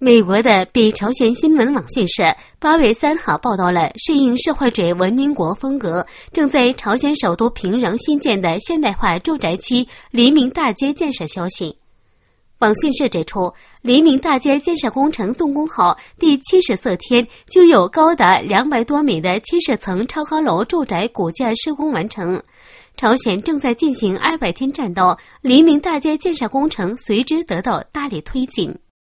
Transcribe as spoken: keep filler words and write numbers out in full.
美国的北朝鲜新闻网讯社八月三号报道了适应社会主义文明国风格，正在朝鲜首都平壤新建的现代化住宅区黎明大街建设消息。网讯社指出，黎明大街建设工程动工后第七十四天，就有高达两百多米的七十层超高楼住宅骨架施工完成。朝鲜正在进行二百天战斗，黎明大街建设工程随之得到大力推进。